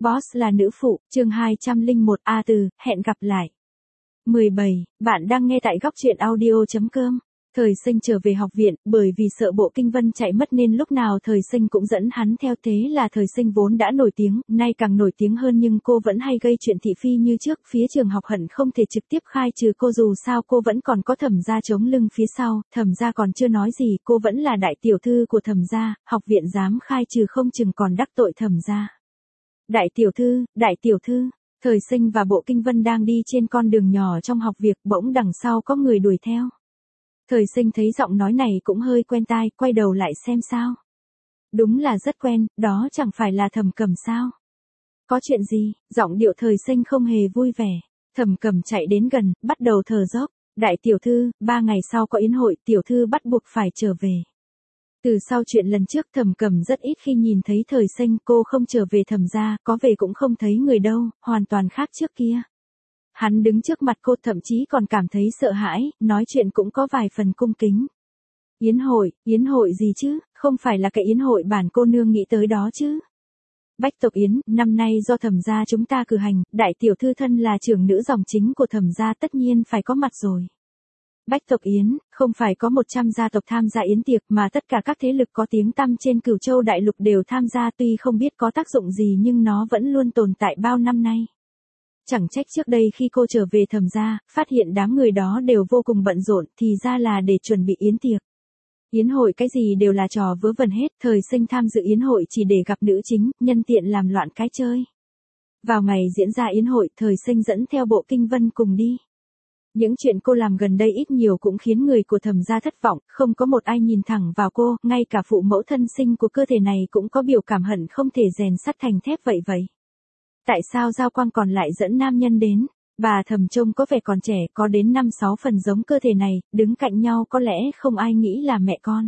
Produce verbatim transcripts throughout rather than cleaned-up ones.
Boss là nữ phụ, chương hai trăm lẻ một A từ, hẹn gặp lại. mười bảy, bạn đang nghe tại góc truyện audio.com. Thời Sinh trở về học viện, bởi vì sợ Bộ Kinh Vân chạy mất nên lúc nào Thời Sinh cũng dẫn hắn theo, thế là Thời Sinh vốn đã nổi tiếng, nay càng nổi tiếng hơn, nhưng cô vẫn hay gây chuyện thị phi như trước, phía trường học hận không thể trực tiếp khai trừ cô, dù sao cô vẫn còn có Thẩm gia chống lưng phía sau, Thẩm gia còn chưa nói gì, cô vẫn là đại tiểu thư của Thẩm gia, học viện dám khai trừ không chừng còn đắc tội Thẩm gia. Đại tiểu thư, đại tiểu thư, Thời Sinh và Bộ Kinh Vân đang đi trên con đường nhỏ trong học viện, bỗng đằng sau có người đuổi theo. Thời Sinh thấy giọng nói này cũng hơi quen tai, quay đầu lại xem sao. Đúng là rất quen, đó chẳng phải là Thẩm Cẩm sao? Có chuyện gì? Giọng điệu Thời Sinh không hề vui vẻ. Thẩm Cẩm chạy đến gần, bắt đầu thở dốc. Đại tiểu thư, ba ngày sau có yến hội, tiểu thư bắt buộc phải trở về. Từ sau chuyện lần trước, Thẩm Cẩm rất ít khi nhìn thấy Thời Sinh, cô không trở về Thẩm gia, có về cũng không thấy người đâu, hoàn toàn khác trước kia. Hắn đứng trước mặt cô thậm chí còn cảm thấy sợ hãi, nói chuyện cũng có vài phần cung kính. Yến hội, yến hội gì chứ, không phải là cái yến hội bản cô nương nghĩ tới đó chứ. Bách tộc yến, năm nay do Thẩm gia chúng ta cử hành, đại tiểu thư thân là trưởng nữ dòng chính của Thẩm gia tất nhiên phải có mặt rồi. Bách tộc yến, không phải có một trăm gia tộc tham gia yến tiệc mà tất cả các thế lực có tiếng tăm trên Cửu Châu đại lục đều tham gia, tuy không biết có tác dụng gì nhưng nó vẫn luôn tồn tại bao năm nay. Chẳng trách trước đây khi cô trở về Thẩm gia, phát hiện đám người đó đều vô cùng bận rộn, thì ra là để chuẩn bị yến tiệc. Yến hội cái gì đều là trò vớ vẩn hết, Thời Sinh tham dự yến hội chỉ để gặp nữ chính, nhân tiện làm loạn cái chơi. Vào ngày diễn ra yến hội, Thời Sinh dẫn theo Bộ Kinh Vân cùng đi. Những chuyện cô làm gần đây ít nhiều cũng khiến người của Thẩm gia thất vọng, không có một ai nhìn thẳng vào cô, ngay cả phụ mẫu thân sinh của cơ thể này cũng có biểu cảm hận không thể rèn sắt thành thép vậy vậy. Tại sao Giao Quang còn lại dẫn nam nhân đến? Bà Thẩm trông có vẻ còn trẻ, có đến năm sáu phần giống cơ thể này, đứng cạnh nhau có lẽ không ai nghĩ là mẹ con.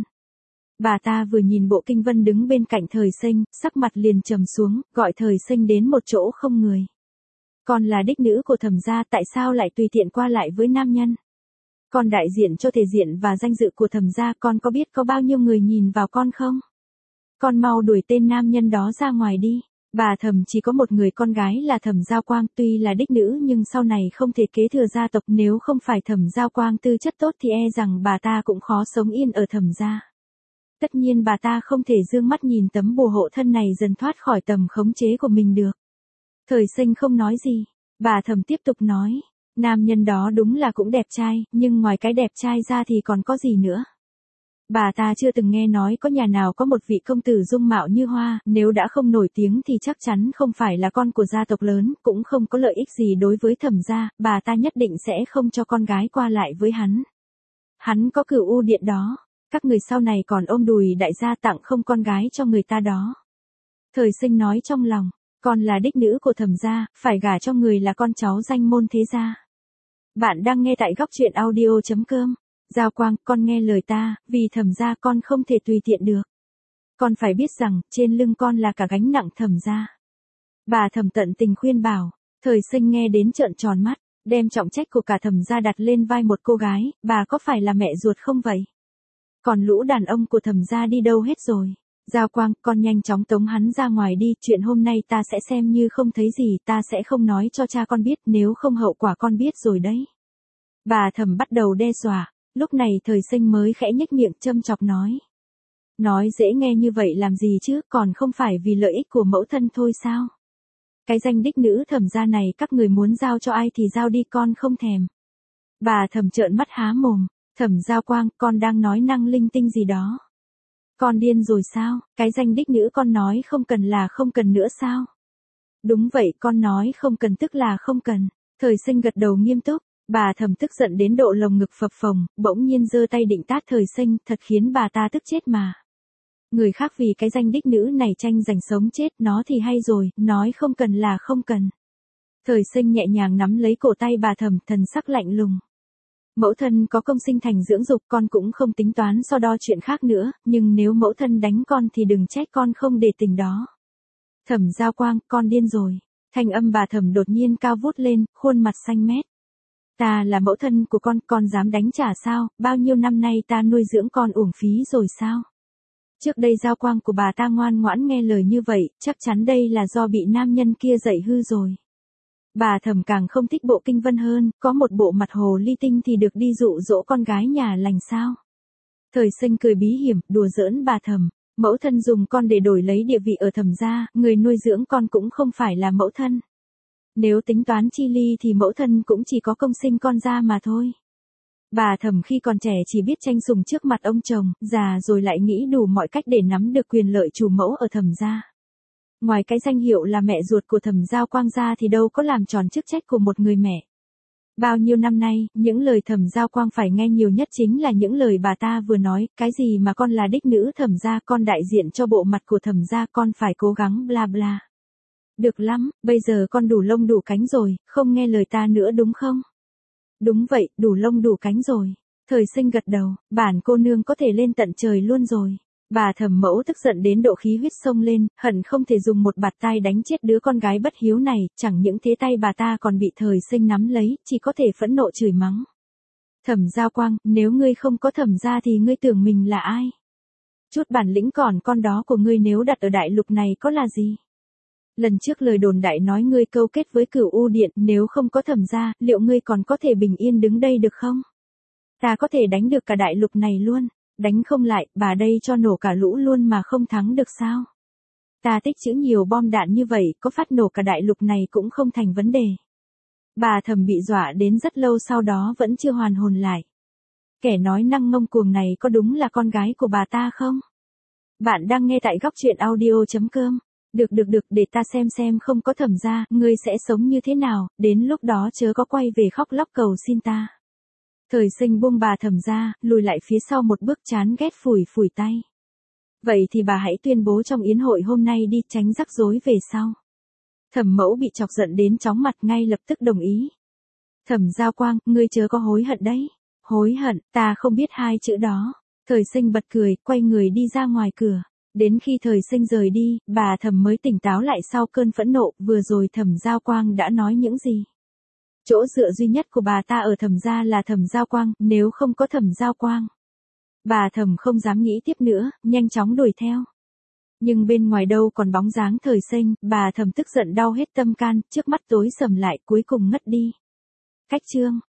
Bà ta vừa nhìn Bộ Kinh Vân đứng bên cạnh Thời Sinh, sắc mặt liền trầm xuống, gọi Thời Sinh đến một chỗ không người. Con là đích nữ của Thẩm gia, tại sao lại tùy tiện qua lại với nam nhân? Con đại diện cho thể diện và danh dự của Thẩm gia, con có biết có bao nhiêu người nhìn vào con không? Con mau đuổi tên nam nhân đó ra ngoài đi. Bà Thẩm chỉ có một người con gái là Thẩm Giao Quang, tuy là đích nữ nhưng sau này không thể kế thừa gia tộc, nếu không phải Thẩm Giao Quang tư chất tốt thì e rằng bà ta cũng khó sống yên ở Thẩm gia. Tất nhiên bà ta không thể dương mắt nhìn tấm bùa hộ thân này dần thoát khỏi tầm khống chế của mình được. Thời Sinh không nói gì, bà Thẩm tiếp tục nói, nam nhân đó đúng là cũng đẹp trai, nhưng ngoài cái đẹp trai ra thì còn có gì nữa. Bà ta chưa từng nghe nói có nhà nào có một vị công tử dung mạo như hoa, nếu đã không nổi tiếng thì chắc chắn không phải là con của gia tộc lớn, cũng không có lợi ích gì đối với Thẩm gia, bà ta nhất định sẽ không cho con gái qua lại với hắn. Hắn có Cửu U Điện đó, các người sau này còn ôm đùi đại gia tặng không con gái cho người ta đó. Thời Sinh nói trong lòng, con là đích nữ của Thẩm gia, phải gả cho người là con cháu danh môn thế gia. Bạn đang nghe tại góc truyện audio.com. Giao Quang, con nghe lời ta, vì Thẩm gia con không thể tùy tiện được. Con phải biết rằng, trên lưng con là cả gánh nặng Thẩm gia. Bà Thẩm tận tình khuyên bảo, Thời Sinh nghe đến trợn tròn mắt, đem trọng trách của cả Thẩm gia đặt lên vai một cô gái, bà có phải là mẹ ruột không vậy? Còn lũ đàn ông của Thẩm gia đi đâu hết rồi? Giao Quang, con nhanh chóng tống hắn ra ngoài đi, chuyện hôm nay ta sẽ xem như không thấy gì, ta sẽ không nói cho cha con biết, nếu không hậu quả con biết rồi đấy. Bà Thẩm bắt đầu đe dọa. Lúc này Thời Sinh mới khẽ nhếch miệng châm chọc nói. Nói dễ nghe như vậy làm gì chứ, còn không phải vì lợi ích của mẫu thân thôi sao? Cái danh đích nữ Thẩm gia này các người muốn giao cho ai thì giao đi, con không thèm. Bà Thẩm trợn mắt há mồm, Thẩm Giao Quang, con đang nói năng linh tinh gì đó? Con điên rồi sao, cái danh đích nữ con nói không cần là không cần nữa sao? Đúng vậy, con nói không cần tức là không cần. Thời Sinh gật đầu nghiêm túc. Bà Thẩm tức giận đến độ lồng ngực phập phồng, bỗng nhiên giơ tay định tát Thời Sinh, thật khiến bà ta tức chết mà. Người khác vì cái danh đích nữ này tranh giành sống chết, nó thì hay rồi, nói không cần là không cần. Thời Sinh nhẹ nhàng nắm lấy cổ tay bà Thẩm, thần sắc lạnh lùng. Mẫu thân có công sinh thành dưỡng dục, con cũng không tính toán so đo chuyện khác nữa, nhưng nếu mẫu thân đánh con thì đừng trách con không để tình đó. Thẩm Giao Quang, con điên rồi. Thanh âm bà Thẩm đột nhiên cao vút lên, khuôn mặt xanh mét. Ta là mẫu thân của con, con dám đánh trả sao, bao nhiêu năm nay ta nuôi dưỡng con uổng phí rồi sao? Trước đây Giao Quang của bà ta ngoan ngoãn nghe lời như vậy, chắc chắn đây là do bị nam nhân kia dạy hư rồi. Bà Thẩm càng không thích Bộ Kinh Vân hơn, có một bộ mặt hồ ly tinh thì được đi dụ dỗ con gái nhà lành sao. Thời Sinh cười bí hiểm, đùa giỡn bà Thẩm, mẫu thân dùng con để đổi lấy địa vị ở Thẩm gia, người nuôi dưỡng con cũng không phải là mẫu thân. Nếu tính toán chi ly thì mẫu thân cũng chỉ có công sinh con ra mà thôi. Bà Thẩm khi còn trẻ chỉ biết tranh sủng trước mặt ông chồng, già rồi lại nghĩ đủ mọi cách để nắm được quyền lợi chủ mẫu ở Thẩm gia. Ngoài cái danh hiệu là mẹ ruột của Thẩm Giao Quang ra thì đâu có làm tròn chức trách của một người mẹ. Bao nhiêu năm nay, những lời Thẩm Giao Quang phải nghe nhiều nhất chính là những lời bà ta vừa nói, cái gì mà con là đích nữ Thẩm gia, con đại diện cho bộ mặt của Thẩm gia, con phải cố gắng bla bla. Được lắm, bây giờ con đủ lông đủ cánh rồi, không nghe lời ta nữa đúng không? Đúng vậy, đủ lông đủ cánh rồi. Thời Sinh gật đầu, bản cô nương có thể lên tận trời luôn rồi. Bà Thẩm mẫu tức giận đến độ khí huyết sông lên, hận không thể dùng một bạt tai đánh chết đứa con gái bất hiếu này, chẳng những thế tay bà ta còn bị Thời Sinh nắm lấy, chỉ có thể phẫn nộ chửi mắng. Thẩm Giao Quang, nếu ngươi không có Thẩm gia thì ngươi tưởng mình là ai? Chút bản lĩnh còn con đó của ngươi nếu đặt ở đại lục này có là gì? Lần trước lời đồn đại nói ngươi câu kết với Cửu U Điện, nếu không có Thẩm gia, liệu ngươi còn có thể bình yên đứng đây được không? Ta có thể đánh được cả đại lục này luôn. Đánh không lại, bà đây cho nổ cả lũ luôn mà không thắng được sao? Ta tích trữ nhiều bom đạn như vậy, có phát nổ cả đại lục này cũng không thành vấn đề. Bà Thẩm bị dọa đến rất lâu sau đó vẫn chưa hoàn hồn lại. Kẻ nói năng ngông cuồng này có đúng là con gái của bà ta không? Bạn đang nghe tại góc truyện audio chấm com. Được được được, để ta xem xem không có Thẩm gia, ngươi sẽ sống như thế nào, đến lúc đó chớ có quay về khóc lóc cầu xin ta. Thời Sinh buông bà Thẩm ra, lùi lại phía sau một bước, chán ghét phủi phủi tay. Vậy thì bà hãy tuyên bố trong yến hội hôm nay đi, tránh rắc rối về sau. Thẩm mẫu bị chọc giận đến chóng mặt, ngay lập tức đồng ý. Thẩm Giao Quang, ngươi chớ có hối hận đấy. Hối hận, ta không biết hai chữ đó. Thời Sinh bật cười, quay người đi ra ngoài cửa. Đến khi Thời Sinh rời đi, bà Thẩm mới tỉnh táo lại sau cơn phẫn nộ, vừa rồi Thẩm Giao Quang đã nói những gì. Chỗ dựa duy nhất của bà ta ở Thẩm gia là Thẩm Giao Quang, nếu không có Thẩm Giao Quang. Bà Thẩm không dám nghĩ tiếp nữa, nhanh chóng đuổi theo. Nhưng bên ngoài đâu còn bóng dáng Thời Sinh, bà Thẩm tức giận đau hết tâm can, trước mắt tối sầm lại cuối cùng ngất đi. Cách chương